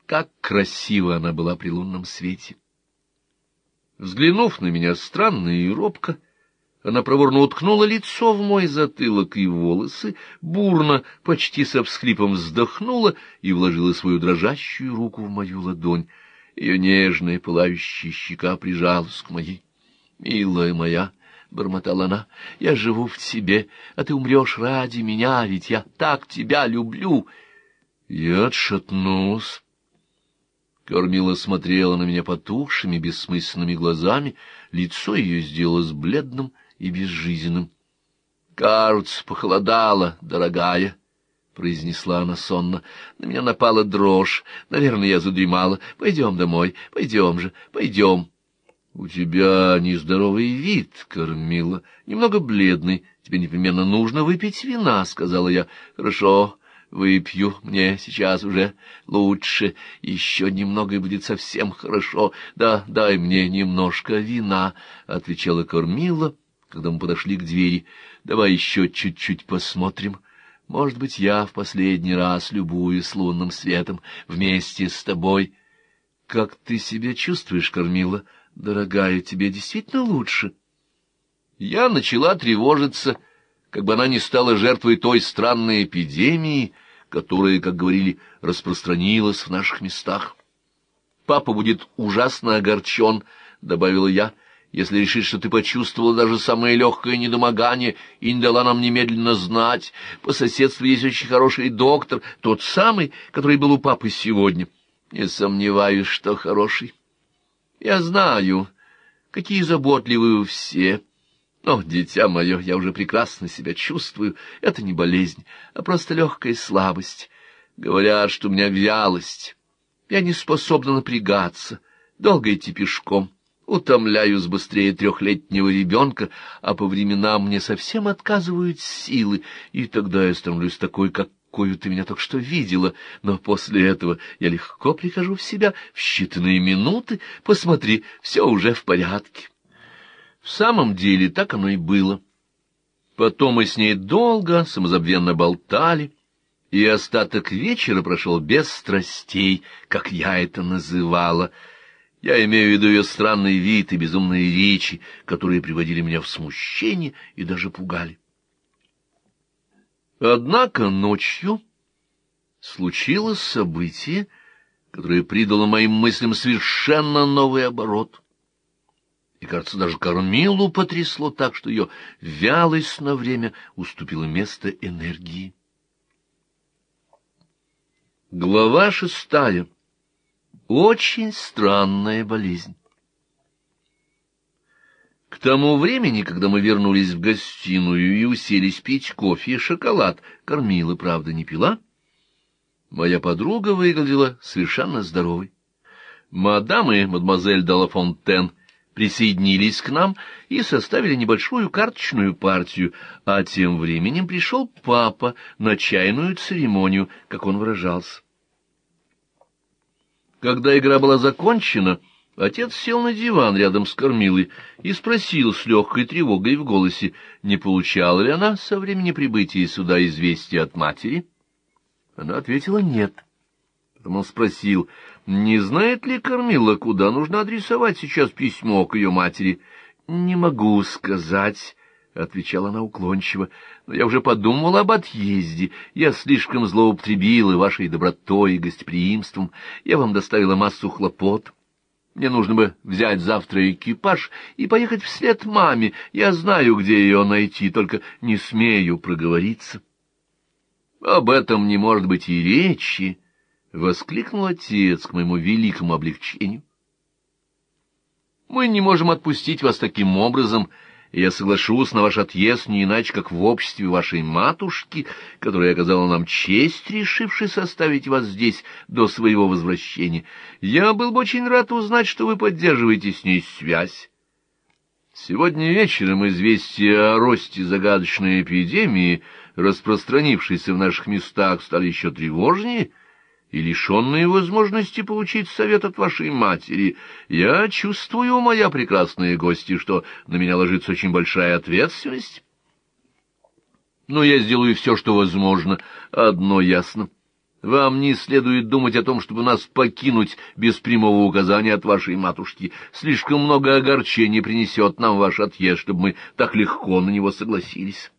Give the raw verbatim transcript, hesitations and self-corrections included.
Как красиво она была при лунном свете! Взглянув на меня странно и робко, она проворно уткнула лицо в мой затылок и волосы, бурно, почти со всхлипом вздохнула и вложила свою дрожащую руку в мою ладонь. Ее нежная пылающая щека прижалась к моей. — Милая моя, — бормотала она, — я живу в тебе, а ты умрешь ради меня, ведь я так тебя люблю. Я отшатнулась. Кормила смотрела на меня потухшими, бессмысленными глазами, лицо ее сделалось бледным и безжизненным. — Кажется, похолодало, дорогая, — произнесла она сонно. — На меня напала дрожь. Наверное, я задремала. Пойдем домой, пойдем же, пойдем. — У тебя нездоровый вид, Кормила, немного бледный. Тебе непременно нужно выпить вина, — сказала я. — Хорошо, выпью, мне сейчас уже лучше. Еще немного, и будет совсем хорошо. Да, дай мне немножко вина, — отвечала Кормила, когда мы подошли к двери. — Давай еще чуть-чуть посмотрим. Может быть, я в последний раз любуюсь лунным светом вместе с тобой. — Как ты себя чувствуешь, Кормила? Дорогая, тебе действительно лучше? Я начала тревожиться, как бы она не стала жертвой той странной эпидемии, которая, как говорили, распространилась в наших местах. — Папа будет ужасно огорчен, — добавила я, — если решит, что ты почувствовала даже самое легкое недомогание и не дала нам немедленно знать. По соседству есть очень хороший доктор, тот самый, который был у папы сегодня. Не сомневаюсь, что хороший. Я знаю, какие заботливые вы все. Но, дитя мое, я уже прекрасно себя чувствую. Это не болезнь, а просто легкая слабость. Говорят, что у меня вялость. Я не способна напрягаться, долго идти пешком. Утомляюсь быстрее трехлетнего ребенка, а по временам мне совсем отказывают силы, и тогда я становлюсь такой, какую ты меня только что видела, но после этого я легко прихожу в себя в считанные минуты. Посмотри, все уже в порядке. В самом деле так оно и было. Потом мы с ней долго, самозабвенно болтали, и остаток вечера прошел без страстей, как я это называла. Я имею в виду ее странный вид и безумные речи, которые приводили меня в смущение и даже пугали. Однако ночью случилось событие, которое придало моим мыслям совершенно новый оборот. И, кажется, даже Кормилу потрясло так, что ее вялость на время уступила место энергии. Глава шестая. Очень странная болезнь. К тому времени, когда мы вернулись в гостиную и уселись пить кофе и шоколад, Кормила, правда, не пила, моя подруга выглядела совершенно здоровой. Мадам и мадемуазель де ла Фонтен присоединились к нам и составили небольшую карточную партию, а тем временем пришел папа на чайную церемонию, как он выражался. Когда игра была закончена, отец сел на диван рядом с Кормилой и спросил с легкой тревогой в голосе, не получала ли она со времени прибытия сюда известия от матери. Она ответила «нет». Потом он спросил, не знает ли Кормила, куда нужно адресовать сейчас письмо к ее матери. — Не могу сказать, — отвечала она уклончиво, — но я уже подумала об отъезде. Я слишком злоупотребила вашей добротой и гостеприимством. Я вам доставила массу хлопот. Мне нужно бы взять завтра экипаж и поехать вслед маме. Я знаю, где ее найти, только не смею проговориться. — Об этом не может быть и речи, — воскликнул отец к моему великому облегчению. — Мы не можем отпустить вас таким образом, и я соглашусь на ваш отъезд не иначе, как в обществе вашей матушки, которая оказала нам честь, решившись оставить вас здесь до своего возвращения. Я был бы очень рад узнать, что вы поддерживаете с ней связь. Сегодня вечером известия о росте загадочной эпидемии, распространившейся в наших местах, стали еще тревожнее, и лишенные возможности получить совет от вашей матери. Я чувствую, моя прекрасная гостья, что на меня ложится очень большая ответственность. Но я сделаю все, что возможно. Одно ясно. Вам не следует думать о том, чтобы нас покинуть без прямого указания от вашей матушки. Слишком много огорчений принесет нам ваш отъезд, чтобы мы так легко на него согласились.